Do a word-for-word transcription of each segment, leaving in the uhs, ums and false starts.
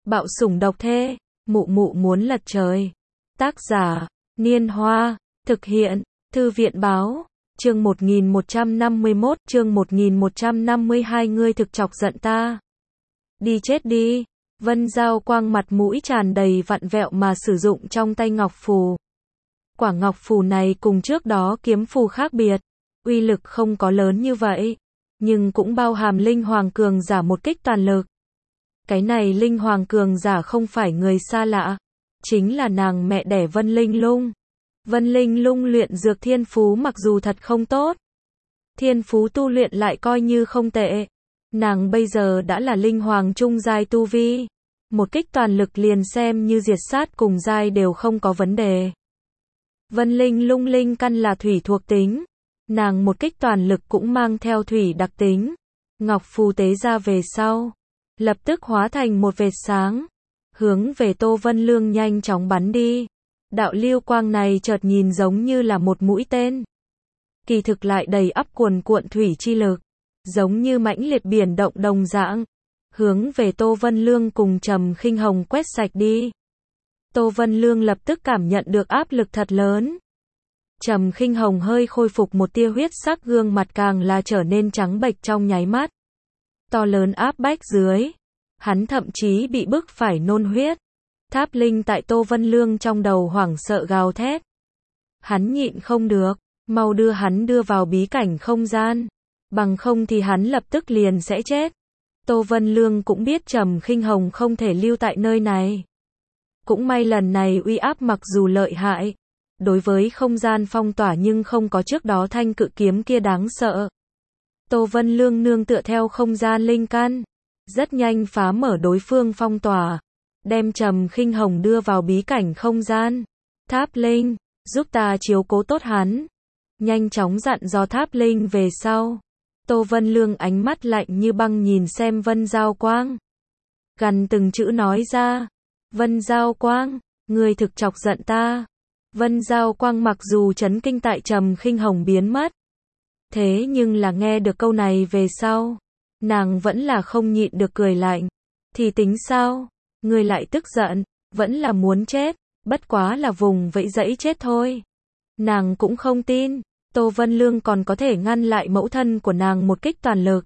Bạo sủng độc thê, mụ mụ muốn lật trời. Tác giả, Niên Hoa, thực hiện, Thư viện Báo, chương một nghìn một trăm năm mươi mốt, chương một nghìn một trăm năm mươi hai ngươi thực chọc giận ta. Đi chết đi, Vân Giao Quang mặt mũi tràn đầy vặn vẹo mà sử dụng trong tay ngọc phù. Quả ngọc phù này cùng trước đó kiếm phù khác biệt, uy lực không có lớn như vậy, nhưng cũng bao hàm linh hoàng cường giả một kích toàn lực. Cái này linh hoàng cường giả không phải người xa lạ, chính là nàng mẹ đẻ Vân Linh Lung. Vân Linh Lung luyện dược thiên phú mặc dù thật không tốt, thiên phú tu luyện lại coi như không tệ. Nàng bây giờ đã là linh hoàng trung giai tu vi, một kích toàn lực liền xem như diệt sát cùng giai đều không có vấn đề. Vân Linh Lung linh căn là thủy thuộc tính, nàng một kích toàn lực cũng mang theo thủy đặc tính. Ngọc phù tế ra về sau, lập tức hóa thành một vệt sáng, hướng về Tô Vân Lương nhanh chóng bắn đi. Đạo lưu quang này chợt nhìn giống như là một mũi tên, kỳ thực lại đầy ắp cuồn cuộn thủy chi lực, giống như mãnh liệt biển động đồng dạng, hướng về Tô Vân Lương cùng Trầm Khinh Hồng quét sạch đi. Tô Vân Lương lập tức cảm nhận được áp lực thật lớn. Trầm Khinh Hồng hơi khôi phục một tia huyết sắc, gương mặt càng là trở nên trắng bệch trong nháy mắt. To lớn áp bách dưới, hắn thậm chí bị bức phải nôn huyết. Tháp linh tại Tô Vân Lương trong đầu hoảng sợ gào thét. Hắn nhịn không được, mau đưa hắn đưa vào bí cảnh không gian, bằng không thì hắn lập tức liền sẽ chết. Tô Vân Lương cũng biết Trầm Khinh Hồng không thể lưu tại nơi này. Cũng may lần này uy áp mặc dù lợi hại, đối với không gian phong tỏa nhưng không có trước đó thanh cự kiếm kia đáng sợ. Tô Vân Lương nương tựa theo không gian linh căn, rất nhanh phá mở đối phương phong tỏa, đem Trầm Khinh Hồng đưa vào bí cảnh không gian. Tháp linh, giúp ta chiếu cố tốt hắn. Nhanh chóng dặn dò Tháp linh về sau. Tô Vân Lương ánh mắt lạnh như băng nhìn xem Vân Giao Quang, gần từng chữ nói ra. Vân Giao Quang, ngươi thực chọc giận ta. Vân Giao Quang mặc dù chấn kinh tại Trầm Khinh Hồng biến mất, thế nhưng là nghe được câu này về sau, nàng vẫn là không nhịn được cười lạnh. Thì tính sao? Ngươi lại tức giận, vẫn là muốn chết, bất quá là vùng vẫy dẫy chết thôi. Nàng cũng không tin, Tô Vân Lương còn có thể ngăn lại mẫu thân của nàng một kích toàn lực.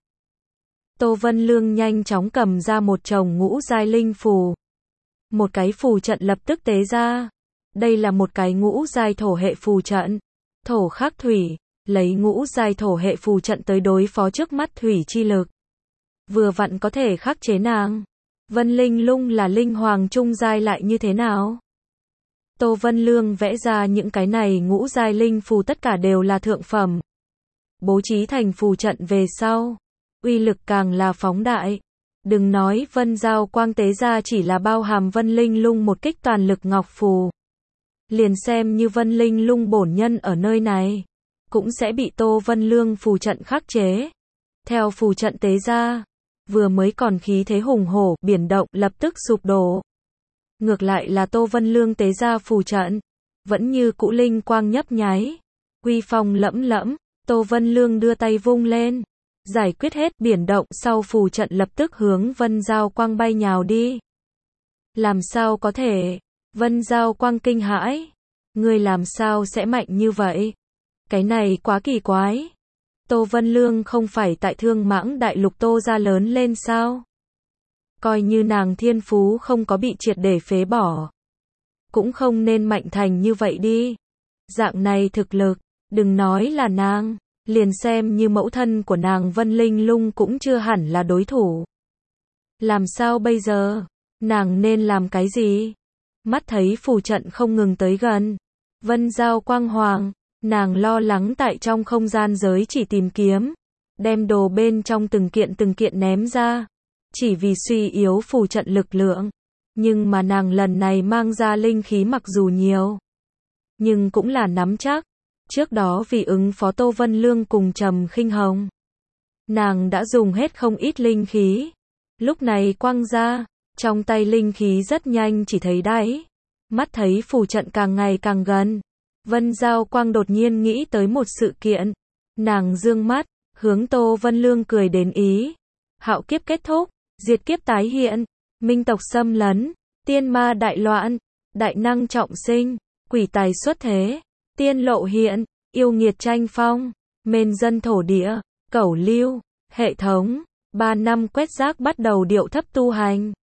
Tô Vân Lương nhanh chóng cầm ra một chồng ngũ giai linh phù. Một cái phù trận lập tức tế ra. Đây là một cái ngũ giai thổ hệ phù trận. Thổ khắc thủy, lấy ngũ giai thổ hệ phù trận tới đối phó trước mắt thủy chi lực, vừa vặn có thể khắc chế nàng. Vân Linh Lung là linh hoàng trung giai lại như thế nào? Tô Vân Lương vẽ ra những cái này ngũ giai linh phù tất cả đều là thượng phẩm. Bố trí thành phù trận về sau, uy lực càng là phóng đại. Đừng nói Vân Giao Quang tế ra chỉ là bao hàm Vân Linh Lung một kích toàn lực ngọc phù. Liền xem như Vân Linh Lung bổn nhân ở nơi này, cũng sẽ bị Tô Vân Lương phù trận khắc chế. Theo phù trận tế ra, vừa mới còn khí thế hùng hổ, biển động lập tức sụp đổ. Ngược lại là Tô Vân Lương tế ra phù trận, vẫn như cũ linh quang nhấp nháy, uy phong lẫm lẫm. Tô Vân Lương đưa tay vung lên, giải quyết hết biển động sau phù trận lập tức hướng Vân Giao Quang bay nhào đi. Làm sao có thể? Vân Giao Quang kinh hãi. Ngươi làm sao sẽ mạnh như vậy? Cái này quá kỳ quái. Tô Vân Lương không phải tại Thương Mãng Đại Lục Tô gia lớn lên sao? Coi như nàng thiên phú không có bị triệt để phế bỏ, cũng không nên mạnh thành như vậy đi. Dạng này thực lực, đừng nói là nàng, liền xem như mẫu thân của nàng Vân Linh Lung cũng chưa hẳn là đối thủ. Làm sao bây giờ? Nàng nên làm cái gì? Mắt thấy phù trận không ngừng tới gần, Vân Giao Quang hoàng, nàng lo lắng tại trong không gian giới chỉ tìm kiếm, đem đồ bên trong từng kiện từng kiện ném ra, chỉ vì suy yếu phù trận lực lượng. Nhưng mà nàng lần này mang ra linh khí mặc dù nhiều, nhưng cũng là nắm chắc. Trước đó vì ứng phó Tô Vân Lương cùng Trầm Khinh Hồng, nàng đã dùng hết không ít linh khí. Lúc này quăng ra, trong tay linh khí rất nhanh chỉ thấy đáy. Mắt thấy phù trận càng ngày càng gần, Vân Giao Quang đột nhiên nghĩ tới một sự kiện. Nàng dương mắt, hướng Tô Vân Lương cười đến ý. Hạo kiếp kết thúc, diệt kiếp tái hiện. minh tộc xâm lấn, tiên ma đại loạn, đại năng trọng sinh, quỷ tài xuất thế, tiên lộ hiện, yêu nghiệt tranh phong, mên dân thổ địa, cẩu lưu, hệ thống, ba năm quét rác bắt đầu điệu thấp tu hành.